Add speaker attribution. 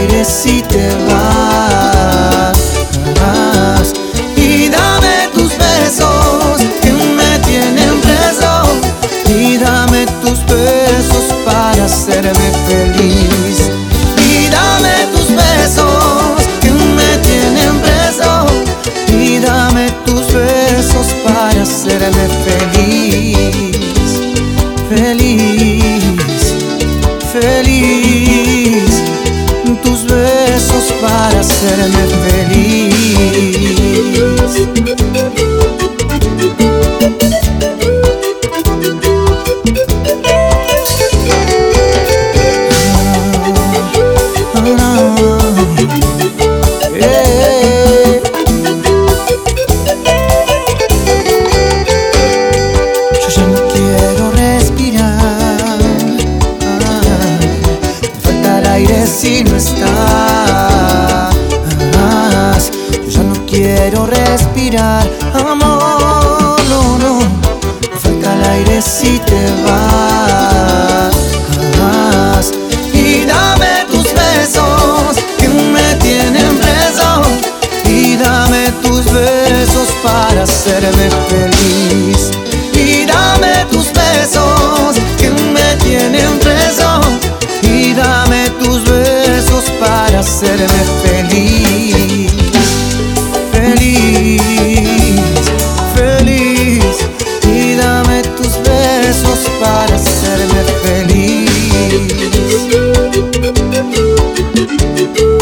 Speaker 1: aire si te vas. Y dame tus besos que me tienen preso. Y dame tus besos para hacerme feliz. Y dame tus besos que me tienen preso. Y dame tus besos para hacerme feliz. Feliz, feliz. Tus besos para hacerme feliz. Yo ya no quiero respirar, me falta el aire si no estás. Yo ya no quiero respirar, amor, no, no. Me falta el aire si te vas. Y dame tus besos que me tienen preso. Y dame tus besos para hacerme feliz. Y dame tus besos que me tienen preso. Y dame tus besos para hacerme feliz. Feliz, feliz. Y dame tus besos para hacerme feliz.